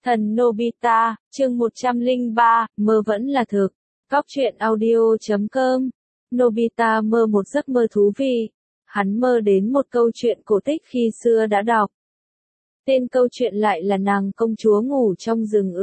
Thần Nobita, chương 103, mơ vẫn là thực. Góc truyện audio.com. Nobita mơ một giấc mơ thú vị. Hắn mơ đến một câu chuyện cổ tích khi xưa đã đọc. Tên câu chuyện lại là nàng công chúa ngủ trong rừng.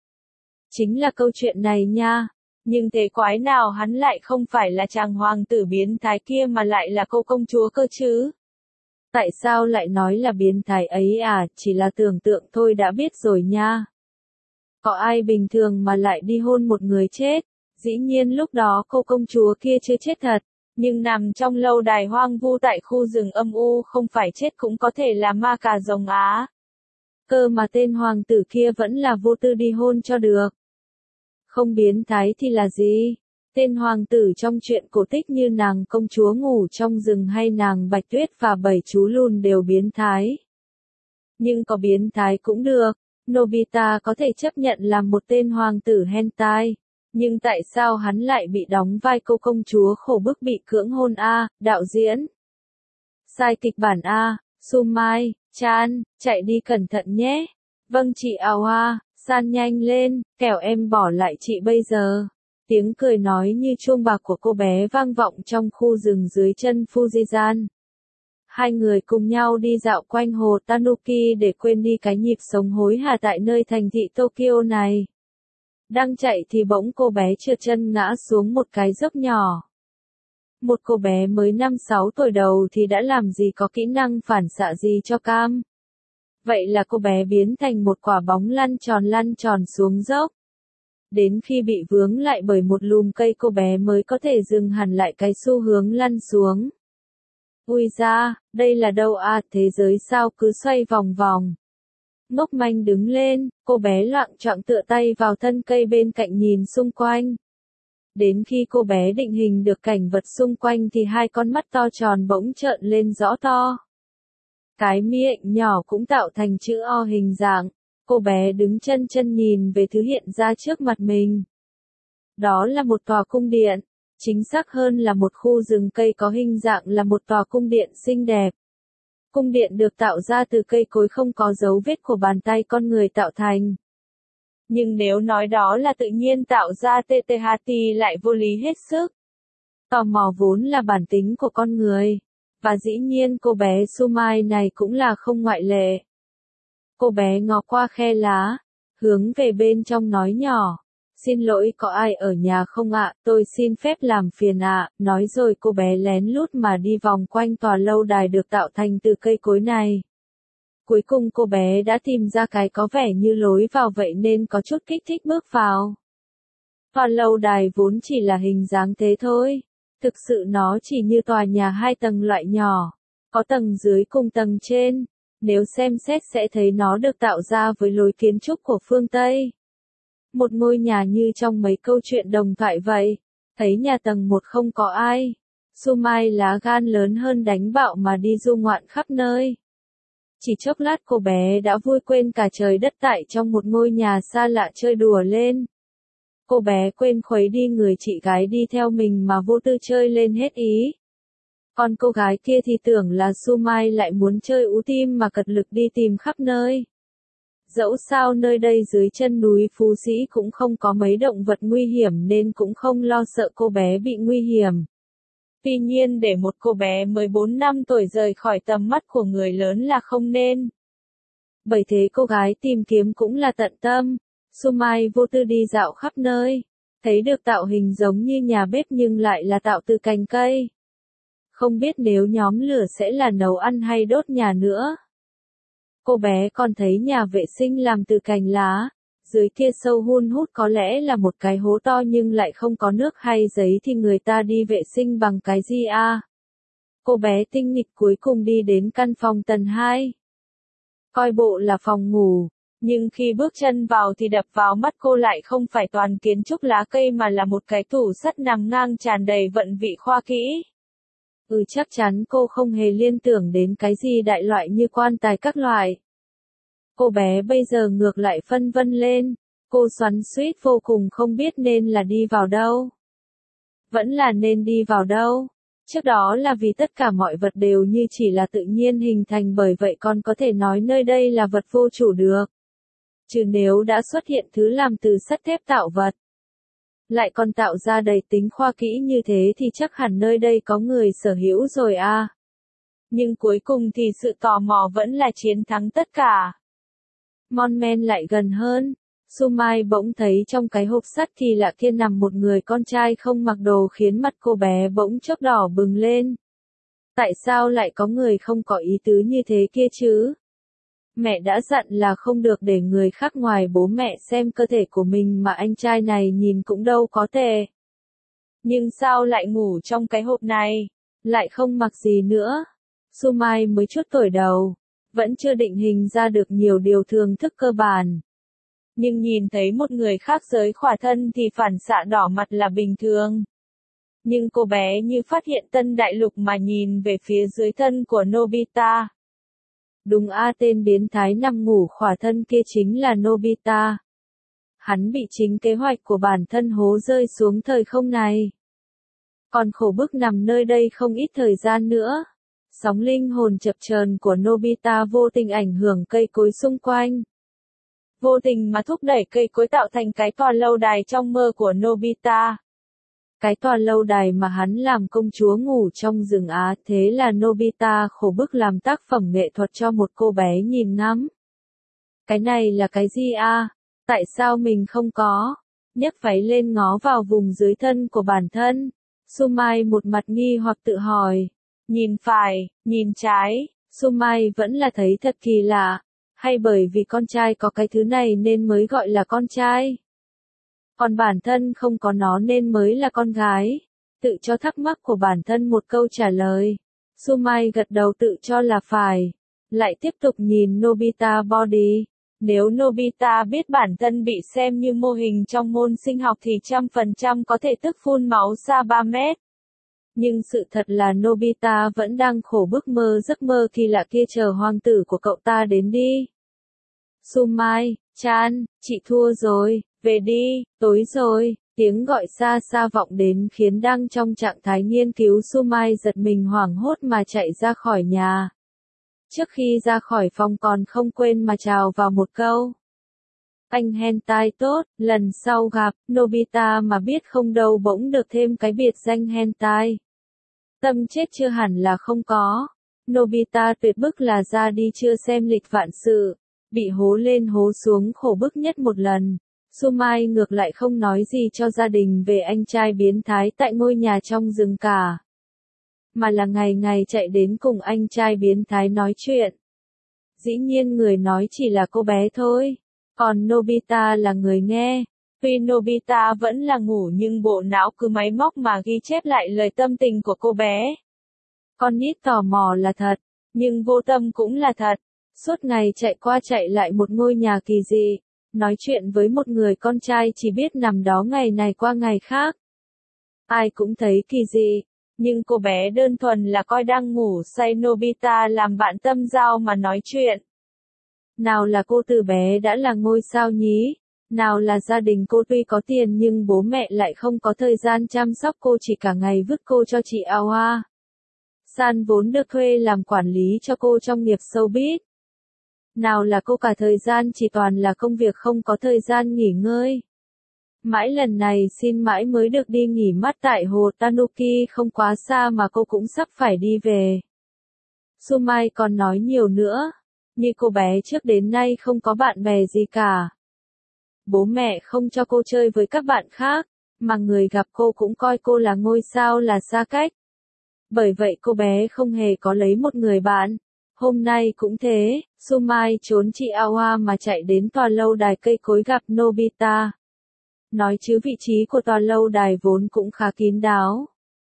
Chính là câu chuyện này nha. Nhưng thế quái nào hắn lại không phải là chàng hoàng tử biến thái kia mà lại là cô công chúa cơ chứ? Tại sao lại nói là biến thái ấy à, chỉ là tưởng tượng thôi đã biết rồi nha. Có ai bình thường mà lại đi hôn một người chết? Dĩ nhiên lúc đó cô công chúa kia chưa chết thật, nhưng nằm trong lâu đài hoang vu tại khu rừng âm u không phải chết cũng có thể là ma cà rồng á. Cơ mà tên hoàng tử kia vẫn là vô tư đi hôn cho được. Không biến thái thì là gì? Tên hoàng tử trong chuyện cổ tích như nàng công chúa ngủ trong rừng hay nàng Bạch Tuyết và bảy chú lùn đều biến thái. Nhưng có biến thái cũng được, Nobita có thể chấp nhận làm một tên hoàng tử hentai. Nhưng tại sao hắn lại bị đóng vai cô công chúa khổ bức bị cưỡng hôn a? Đạo diễn sai kịch bản a. Sumai chan, chạy đi cẩn thận nhé. Vâng chị Awa, san nhanh lên, kẻo em bỏ lại chị bây giờ. Tiếng cười nói như chuông bạc của cô bé vang vọng trong khu rừng dưới chân Fujisan. Hai người cùng nhau đi dạo quanh hồ Tanuki để quên đi cái nhịp sống hối hả tại nơi thành thị Tokyo này. Đang chạy thì bỗng cô bé trượt chân ngã xuống một cái dốc nhỏ. Một cô bé mới 5-6 tuổi đầu thì đã làm gì có kỹ năng phản xạ gì cho cam. Vậy là cô bé biến thành một quả bóng lăn tròn xuống dốc. Đến khi bị vướng lại bởi một lùm cây cô bé mới có thể dừng hẳn lại cái xu hướng lăn xuống. Ui da, đây là đâu à, thế giới sao cứ xoay vòng vòng. Ngốc manh đứng lên, cô bé loạng choạng tựa tay vào thân cây bên cạnh nhìn xung quanh. Đến khi cô bé định hình được cảnh vật xung quanh thì hai con mắt to tròn bỗng trợn lên rõ to. Cái miệng nhỏ cũng tạo thành chữ O hình dạng. Cô bé đứng chân nhìn về thứ hiện ra trước mặt mình. Đó là một tòa cung điện, chính xác hơn là một khu rừng cây có hình dạng là một tòa cung điện xinh đẹp. Cung điện được tạo ra từ cây cối không có dấu vết của bàn tay con người tạo thành. Nhưng nếu nói đó là tự nhiên tạo ra TTH thì lại vô lý hết sức. Tò mò vốn là bản tính của con người. Và dĩ nhiên cô bé Sumai này cũng là không ngoại lệ. Cô bé ngó qua khe lá, hướng về bên trong nói nhỏ. Xin lỗi có ai ở nhà không ạ, tôi xin phép làm phiền ạ. Nói rồi cô bé lén lút mà đi vòng quanh tòa lâu đài được tạo thành từ cây cối này. Cuối cùng cô bé đã tìm ra cái có vẻ như lối vào vậy nên có chút kích thích bước vào. Tòa lâu đài vốn chỉ là hình dáng thế thôi. Thực sự nó chỉ như tòa nhà 2 tầng loại nhỏ. Có tầng dưới cùng tầng trên. Nếu xem xét sẽ thấy nó được tạo ra với lối kiến trúc của phương Tây. Một ngôi nhà như trong mấy câu chuyện đồng thoại vậy. Thấy nhà tầng 1 không có ai. Sumai lá gan lớn hơn đánh bạo mà đi du ngoạn khắp nơi. Chỉ chốc lát cô bé đã vui quên cả trời đất tại trong một ngôi nhà xa lạ chơi đùa lên. Cô bé quên khuấy đi người chị gái đi theo mình mà vô tư chơi lên hết ý. Còn cô gái kia thì tưởng là Sumai lại muốn chơi ú tim mà cật lực đi tìm khắp nơi. Dẫu sao nơi đây dưới chân núi Phú Sĩ cũng không có mấy động vật nguy hiểm nên cũng không lo sợ cô bé bị nguy hiểm. Tuy nhiên để một cô bé mới 4 năm tuổi rời khỏi tầm mắt của người lớn là không nên. Bởi thế cô gái tìm kiếm cũng là tận tâm. Sumai vô tư đi dạo khắp nơi. Thấy được tạo hình giống như nhà bếp nhưng lại là tạo từ cành cây. Không biết nếu nhóm lửa sẽ là nấu ăn hay đốt nhà nữa. Cô bé còn thấy nhà vệ sinh làm từ cành lá. Dưới kia sâu hun hút có lẽ là một cái hố to nhưng lại không có nước hay giấy thì người ta đi vệ sinh bằng cái gì à? Cô bé tinh nghịch cuối cùng đi đến căn phòng tầng 2. Coi bộ là phòng ngủ. Nhưng khi bước chân vào thì đập vào mắt cô lại không phải toàn kiến trúc lá cây mà là một cái tủ sắt nằm ngang tràn đầy vận vị khoa kỹ. Chắc chắn cô không hề liên tưởng đến cái gì đại loại như quan tài các loại. Cô bé bây giờ ngược lại phân vân lên. Cô xoắn xuýt vô cùng không biết nên là đi vào đâu. Vẫn là nên đi vào đâu. Trước đó là vì tất cả mọi vật đều như chỉ là tự nhiên hình thành bởi vậy con có thể nói nơi đây là vật vô chủ được. Chứ nếu đã xuất hiện thứ làm từ sắt thép tạo vật, lại còn tạo ra đầy tính khoa kỹ như thế thì chắc hẳn nơi đây có người sở hữu rồi à. Nhưng cuối cùng thì sự tò mò vẫn là chiến thắng tất cả. Mon men lại gần hơn. Sumai bỗng thấy trong cái hộp sắt thì lạ kia nằm một người con trai không mặc đồ khiến mặt cô bé bỗng chốc đỏ bừng lên. Tại sao lại có người không có ý tứ như thế kia chứ? Mẹ đã dặn là không được để người khác ngoài bố mẹ xem cơ thể của mình mà anh trai này nhìn cũng đâu có tệ. Nhưng sao lại ngủ trong cái hộp này? Lại không mặc gì nữa? Sumai mới chút tuổi đầu, vẫn chưa định hình ra được nhiều điều thường thức cơ bản. Nhưng nhìn thấy một người khác giới khỏa thân thì phản xạ đỏ mặt là bình thường. Nhưng cô bé như phát hiện tân đại lục mà nhìn về phía dưới thân của Nobita. Đúng tên biến thái nằm ngủ khỏa thân kia chính là Nobita. Hắn bị chính kế hoạch của bản thân hố rơi xuống thời không này. Còn khổ bức nằm nơi đây không ít thời gian nữa. Sóng linh hồn chập chờn của Nobita vô tình ảnh hưởng cây cối xung quanh. Vô tình mà thúc đẩy cây cối tạo thành cái tòa lâu đài trong mơ của Nobita. Cái tòa lâu đài mà hắn làm công chúa ngủ trong rừng Á, thế là Nobita khổ bức làm tác phẩm nghệ thuật cho một cô bé nhìn ngắm. Cái này là cái gì à? Tại sao mình không có? Nhấc váy lên ngó vào vùng dưới thân của bản thân. Sumai một mặt nghi hoặc tự hỏi. Nhìn phải, nhìn trái, Sumai vẫn là thấy thật kỳ lạ. Hay bởi vì con trai có cái thứ này nên mới gọi là con trai? Còn bản thân không có nó nên mới là con gái. Tự cho thắc mắc của bản thân một câu trả lời. Sumai gật đầu tự cho là phải. Lại tiếp tục nhìn Nobita body. Nếu Nobita biết bản thân bị xem như mô hình trong môn sinh học thì 100% có thể tức phun máu xa 3 mét. Nhưng sự thật là Nobita vẫn đang khổ bức mơ giấc mơ kỳ lạ kia chờ hoàng tử của cậu ta đến đi. Sumai-chan, chị thua rồi, về đi, tối rồi, tiếng gọi xa xa vọng đến khiến đang trong trạng thái nghiên cứu Sumai giật mình hoảng hốt mà chạy ra khỏi nhà. Trước khi ra khỏi phòng còn không quên mà chào vào một câu. Anh hentai tốt, lần sau gặp, Nobita mà biết không đâu bỗng được thêm cái biệt danh hentai. Tâm chết chưa hẳn là không có. Nobita tuyệt bức là ra đi chưa xem lịch vạn sự. Bị hố lên hố xuống khổ bức nhất một lần. Sumai ngược lại không nói gì cho gia đình về anh trai biến thái tại ngôi nhà trong rừng cả. Mà là ngày ngày chạy đến cùng anh trai biến thái nói chuyện. Dĩ nhiên người nói chỉ là cô bé thôi. Còn Nobita là người nghe. Tuy Nobita vẫn là ngủ nhưng bộ não cứ máy móc mà ghi chép lại lời tâm tình của cô bé. Con nít tò mò là thật, nhưng vô tâm cũng là thật. Suốt ngày chạy qua chạy lại một ngôi nhà kỳ dị, nói chuyện với một người con trai chỉ biết nằm đó ngày này qua ngày khác. Ai cũng thấy kỳ dị, nhưng cô bé đơn thuần là coi đang ngủ say Nobita làm bạn tâm giao mà nói chuyện. Nào là cô từ bé đã là ngôi sao nhí, nào là gia đình cô tuy có tiền nhưng bố mẹ lại không có thời gian chăm sóc cô chỉ cả ngày vứt cô cho chị Awa. San vốn được thuê làm quản lý cho cô trong nghiệp showbiz. Nào là cô cả thời gian chỉ toàn là công việc không có thời gian nghỉ ngơi. Mãi lần này xin mãi mới được đi nghỉ mát tại hồ Tanuki không quá xa mà cô cũng sắp phải đi về. Sumai còn nói nhiều nữa, như cô bé trước đến nay không có bạn bè gì cả. Bố mẹ không cho cô chơi với các bạn khác, mà người gặp cô cũng coi cô là ngôi sao là xa cách. Bởi vậy cô bé không hề có lấy một người bạn. Hôm nay cũng thế, Sumai trốn chị Awa mà chạy đến tòa lâu đài cây cối gặp Nobita. Nói chứ vị trí của tòa lâu đài vốn cũng khá kín đáo.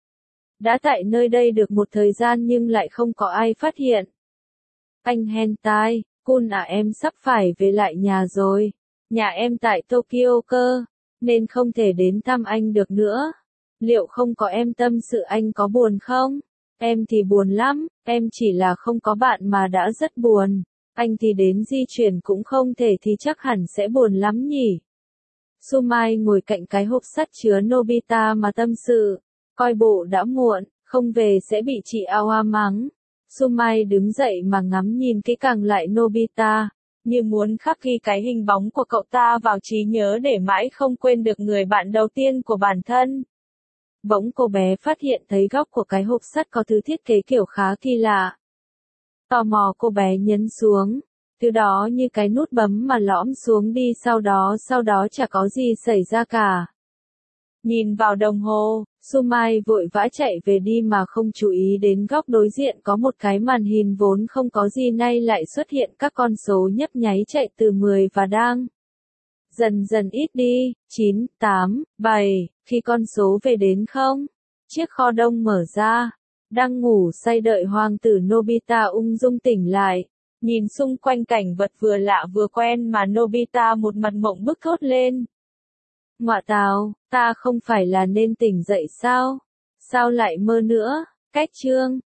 Đã tại nơi đây được một thời gian nhưng lại không có ai phát hiện. Anh hentai, Kun à em sắp phải về lại nhà rồi. Nhà em tại Tokyo cơ, nên không thể đến thăm anh được nữa. Liệu không có em tâm sự anh có buồn không? Em thì buồn lắm, em chỉ là không có bạn mà đã rất buồn. Anh thì đến di chuyển cũng không thể thì chắc hẳn sẽ buồn lắm nhỉ. Sumai ngồi cạnh cái hộp sắt chứa Nobita mà tâm sự. Coi bộ đã muộn, không về sẽ bị chị Awa mắng. Sumai đứng dậy mà ngắm nhìn kỹ càng lại Nobita. như muốn khắc ghi cái hình bóng của cậu ta vào trí nhớ để mãi không quên được người bạn đầu tiên của bản thân. Bỗng cô bé phát hiện thấy góc của cái hộp sắt có thứ thiết kế kiểu khá kỳ lạ. Tò mò cô bé nhấn xuống. Thứ đó như cái nút bấm mà lõm xuống đi sau đó chả có gì xảy ra cả. Nhìn vào đồng hồ, Sumai vội vã chạy về đi mà không chú ý đến góc đối diện có một cái màn hình vốn không có gì nay lại xuất hiện các con số nhấp nháy chạy từ 10 và đang dần dần ít đi, 9, 8, 7, khi con số về đến 0. Chiếc kho đông mở ra. Đang ngủ say đợi hoàng tử Nobita ung dung tỉnh lại. Nhìn xung quanh cảnh vật vừa lạ vừa quen mà Nobita một mặt mộng bức thốt lên. Ngọa tào, ta không phải là nên tỉnh dậy sao? Sao lại mơ nữa? Cách chương